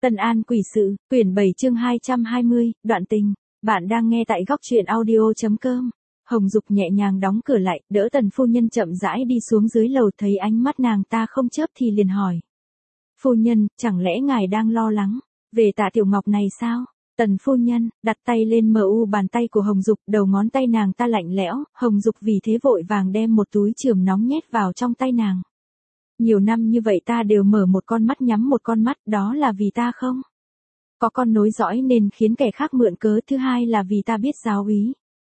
Tân An quỷ sự, quyển 7 chương 220, đoạn tình. Bạn đang nghe tại góc truyện audio.com. Hồng Dục nhẹ nhàng đóng cửa lại, đỡ Tần phu nhân chậm rãi đi xuống dưới lầu, thấy ánh mắt nàng ta không chớp thì liền hỏi. Phu nhân, chẳng lẽ ngài đang lo lắng về Tạ Tiểu Ngọc này sao? Tần phu nhân đặt tay lên bàn tay của Hồng Dục, đầu ngón tay nàng ta lạnh lẽo, Hồng Dục vì thế vội vàng đem một túi chườm nóng nhét vào trong tay nàng. Nhiều năm như vậy ta đều mở một con mắt nhắm một con mắt, đó là vì ta không có con nối dõi nên khiến kẻ khác mượn cớ, thứ hai là vì ta biết giáo úy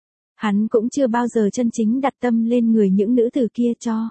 hắn cũng chưa bao giờ chân chính đặt tâm lên người những nữ tử kia, cho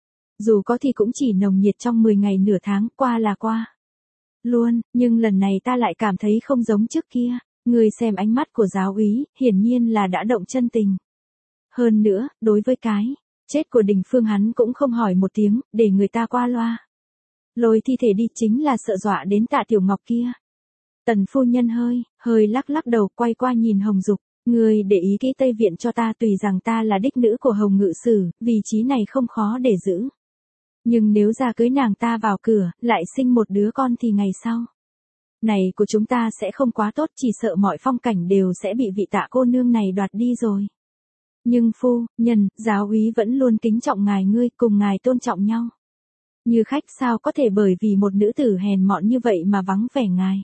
dù có thì cũng chỉ nồng nhiệt trong 10 ngày nửa tháng, qua là qua luôn, nhưng lần này ta lại cảm thấy không giống trước kia. Người xem ánh mắt của giáo úy, hiển nhiên là đã động chân tình. Hơn nữa, đối với cái chết của Đình Phương hắn cũng không hỏi một tiếng, để người ta qua loa lôi thi thể đi, chính là sợ dọa đến Tạ Tiểu Ngọc kia. Tần phu nhân hơi lắc đầu, quay qua nhìn Hồng Dục. Người để ý kỹ Tây Viện cho ta, tùy rằng ta là đích nữ của Hồng Ngự Sử, vị trí này không khó để giữ. Nhưng nếu ra cưới nàng ta vào cửa, lại sinh một đứa con thì ngày sau này của chúng ta sẽ không quá tốt, chỉ sợ mọi phong cảnh đều sẽ bị vị Tạ cô nương này đoạt đi rồi. Nhưng phu nhân, giáo úy vẫn luôn kính trọng ngài, ngươi cùng ngài tôn trọng nhau như khách, sao có thể bởi vì một nữ tử hèn mọn như vậy mà vắng vẻ ngài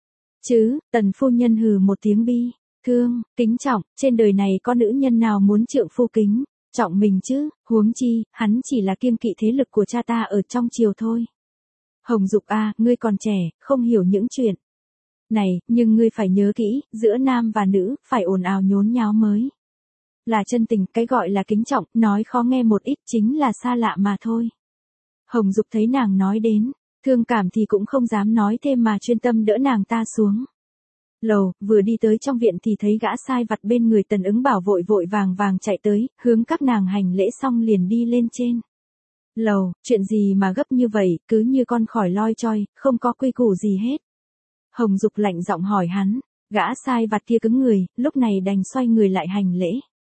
chứ? Tần phu nhân hừ một tiếng bi thương, kính trọng, trên đời này có nữ nhân nào muốn trượng phu kính trọng mình chứ? Huống chi, hắn chỉ là kiêng kỵ thế lực của cha ta ở trong triều thôi. Hồng Dục a, ngươi còn trẻ, không hiểu những chuyện này, nhưng ngươi phải nhớ kỹ, giữa nam và nữ, phải ồn ào nhốn nháo mới là chân tình, cái gọi là kính trọng, nói khó nghe một ít, chính là xa lạ mà thôi. Hồng Dục thấy nàng nói đến thương cảm thì cũng không dám nói thêm mà chuyên tâm đỡ nàng ta xuống lầu, vừa đi tới trong viện thì thấy gã sai vặt bên người Tần Ứng Bảo vội vàng chạy tới, hướng các nàng hành lễ xong liền đi lên trên lầu. Chuyện gì mà gấp như vậy, cứ như con khỏi loi choi, không có quy củ gì hết. Hồng Dục lạnh giọng hỏi hắn, gã sai vặt kia cứng người, lúc này đành xoay người lại hành lễ.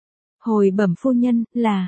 Hồi bẩm phu nhân,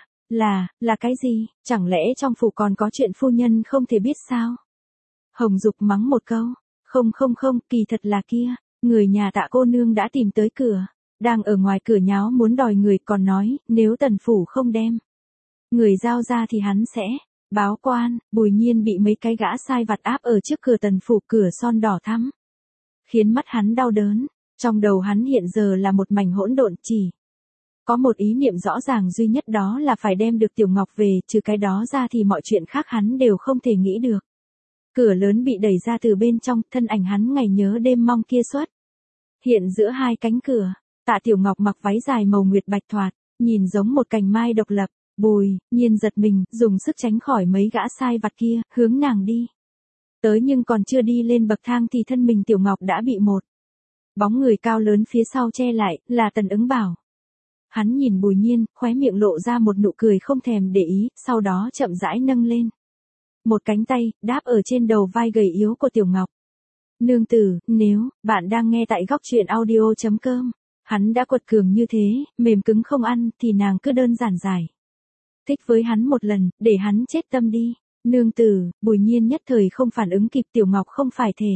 là cái gì? Chẳng lẽ trong phủ còn có chuyện phu nhân không thể biết sao? Hồng Dục mắng một câu, không, kỳ thật là kia, người nhà Tạ cô nương đã tìm tới cửa, đang ở ngoài cửa nháo muốn đòi người, còn nói, nếu Tần phủ không đem người giao ra thì hắn sẽ báo quan. Bùi Nhiên bị mấy cái gã sai vặt áp ở trước cửa Tần phủ, cửa son đỏ thắm, khiến mắt hắn đau đớn, trong đầu hắn hiện giờ là một mảnh hỗn độn, chỉ có một ý niệm rõ ràng duy nhất, đó là phải đem được Tiểu Ngọc về, trừ cái đó ra thì mọi chuyện khác hắn đều không thể nghĩ được. Cửa lớn bị đẩy ra từ bên trong, thân ảnh hắn ngày nhớ đêm mong kia xuất hiện giữa hai cánh cửa. Tạ Tiểu Ngọc mặc váy dài màu nguyệt bạch thoạt, nhìn giống một cành mai độc lập. Bùi Nhiên giật mình, dùng sức tránh khỏi mấy gã sai vặt kia, hướng nàng đi tới, nhưng còn chưa đi lên bậc thang thì thân mình Tiểu Ngọc đã bị một bóng người cao lớn phía sau che lại, là Tần Ứng Bảo. Hắn nhìn Bùi Nhiên, khóe miệng lộ ra một nụ cười không thèm để ý, sau đó chậm rãi nâng lên một cánh tay, đáp ở trên đầu vai gầy yếu của Tiểu Ngọc. Nương tử, nếu bạn đang nghe tại góc truyện audio.com, hắn đã quật cường như thế, mềm cứng không ăn, thì nàng cứ đơn giản giải thích với hắn một lần, để hắn chết tâm đi. Nương tử, Bùi Nhiên nhất thời không phản ứng kịp, Tiểu Ngọc không phải thể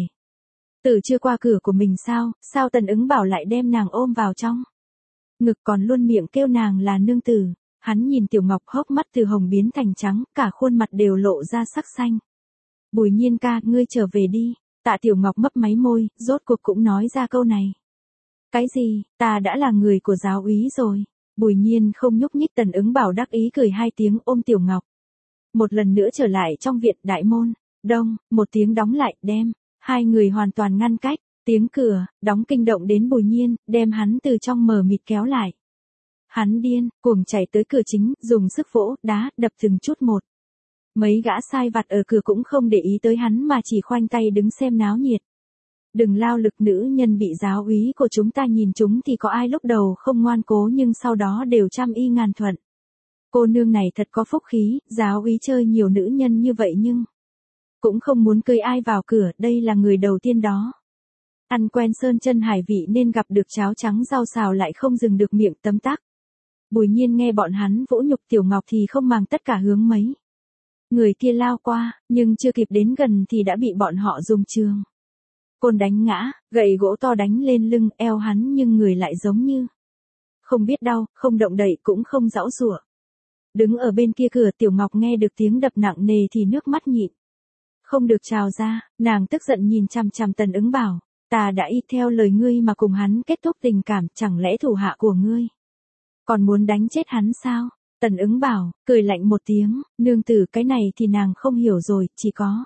tử chưa qua cửa của mình sao Tần Ứng Bảo lại đem nàng ôm vào trong ngực, còn luôn miệng kêu nàng là nương tử. Hắn nhìn Tiểu Ngọc, hốc mắt từ hồng biến thành trắng, cả khuôn mặt đều lộ ra sắc xanh. Bùi Nhiên ca, ngươi trở về đi. Tạ Tiểu Ngọc mấp máy môi, rốt cuộc cũng nói ra câu này. Cái gì, ta đã là người của giáo úy rồi. Bùi Nhiên không nhúc nhích. Tần Ứng Bảo đắc ý cười hai tiếng, ôm Tiểu Ngọc một lần nữa trở lại trong viện. Đại môn đông một tiếng đóng lại, đem hai người hoàn toàn ngăn cách. Tiếng cửa đóng kinh động đến Bùi Nhiên, đem hắn từ trong mờ mịt kéo lại. Hắn điên cuồng chạy tới cửa chính, dùng sức vỗ đá đập từng chút một. Mấy gã sai vặt ở cửa cũng không để ý tới hắn mà chỉ khoanh tay đứng xem náo nhiệt. Đừng lao lực, nữ nhân bị giáo úy của chúng ta nhìn chúng thì có ai lúc đầu không ngoan cố, nhưng sau đó đều trăm y ngàn thuận. Cô nương này thật có phúc khí, giáo úy chơi nhiều nữ nhân như vậy nhưng cũng không muốn cưới ai vào cửa, đây là người đầu tiên đó. Ăn quen sơn chân hải vị nên gặp được cháo trắng rau xào lại không dừng được miệng tấm tắc. Bùi Nhiên nghe bọn hắn vỗ nhục Tiểu Ngọc thì không màng tất cả hướng mấy người kia lao qua, nhưng chưa kịp đến gần thì đã bị bọn họ dùng trường côn đánh ngã, gậy gỗ to đánh lên lưng eo hắn nhưng người lại giống như không biết đau, không động đậy cũng không giãu giụa. Đứng ở bên kia cửa Tiểu Ngọc nghe được tiếng đập nặng nề thì nước mắt nhịn không được trào ra, nàng tức giận nhìn chằm chằm Tần Ứng Bảo, ta đã y theo lời ngươi mà cùng hắn kết thúc tình cảm, chẳng lẽ thủ hạ của ngươi còn muốn đánh chết hắn sao? Tần Ứng Bảo cười lạnh một tiếng, nương tử cái này thì nàng không hiểu rồi, chỉ có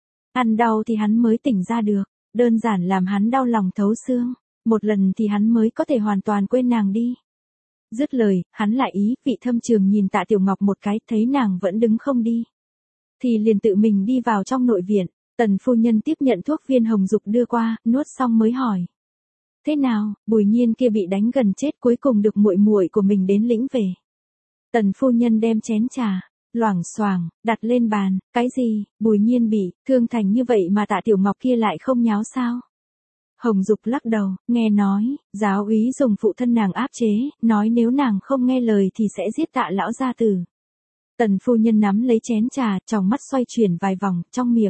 ăn đau thì hắn mới tỉnh ra được, đơn giản làm hắn đau lòng thấu xương, một lần thì hắn mới có thể hoàn toàn quên nàng đi. Dứt lời, hắn lại ý vị thâm trường nhìn Tạ Tiểu Ngọc một cái, thấy nàng vẫn đứng không đi thì liền tự mình đi vào trong nội viện. Tần phu nhân tiếp nhận thuốc viên Hồng Dục đưa qua, nuốt xong mới hỏi: thế nào, Bùi Nhiên kia bị đánh gần chết cuối cùng được muội muội của mình đến lĩnh về. Tần phu nhân đem chén trà loảng xoảng đặt lên bàn, cái gì, Bùi Nhiên bị thương thành như vậy mà Tạ Tiểu Ngọc kia lại không nháo sao? Hồng Dục lắc đầu, nghe nói, giáo úy dùng phụ thân nàng áp chế, nói nếu nàng không nghe lời thì sẽ giết Tạ lão gia tử. Tần phu nhân nắm lấy chén trà, trong mắt xoay chuyển vài vòng, trong miệng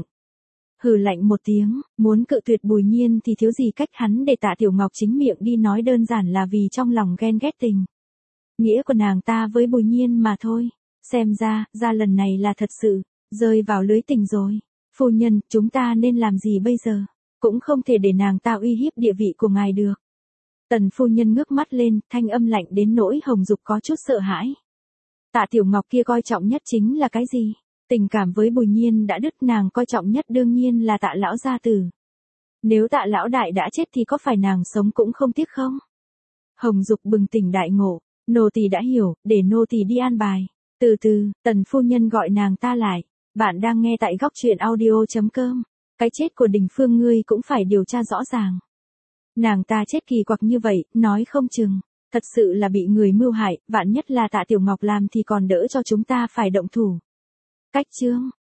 hừ lạnh một tiếng, muốn cự tuyệt Bùi Nhiên thì thiếu gì cách hắn để Tạ Tiểu Ngọc chính miệng đi nói, đơn giản là vì trong lòng ghen ghét tình nghĩa của nàng ta với Bùi Nhiên mà thôi. Xem ra lần này là thật sự rơi vào lưới tình rồi. Phu nhân, chúng ta nên làm gì bây giờ? Cũng không thể để nàng ta uy hiếp địa vị của ngài được. Tần phu nhân ngước mắt lên, thanh âm lạnh đến nỗi Hồng Dục có chút sợ hãi. Tạ Tiểu Ngọc kia coi trọng nhất chính là cái gì? Tình cảm với Bùi Nhiên đã đứt, nàng coi trọng nhất đương nhiên là Tạ lão gia tử. Nếu Tạ lão đại đã chết thì có phải nàng sống cũng không tiếc không? Hồng Dục bừng tỉnh đại ngộ, nô tỳ đã hiểu, để nô tỳ đi an bài. Từ từ, Tần phu nhân gọi nàng ta lại. Bạn đang nghe tại góc truyện audio.com. Cái chết của Đình Phương ngươi cũng phải điều tra rõ ràng. Nàng ta chết kỳ quặc như vậy, nói không chừng thật sự là bị người mưu hại, vạn nhất là Tạ Tiểu Ngọc làm thì còn đỡ cho chúng ta phải động thủ. Cách chương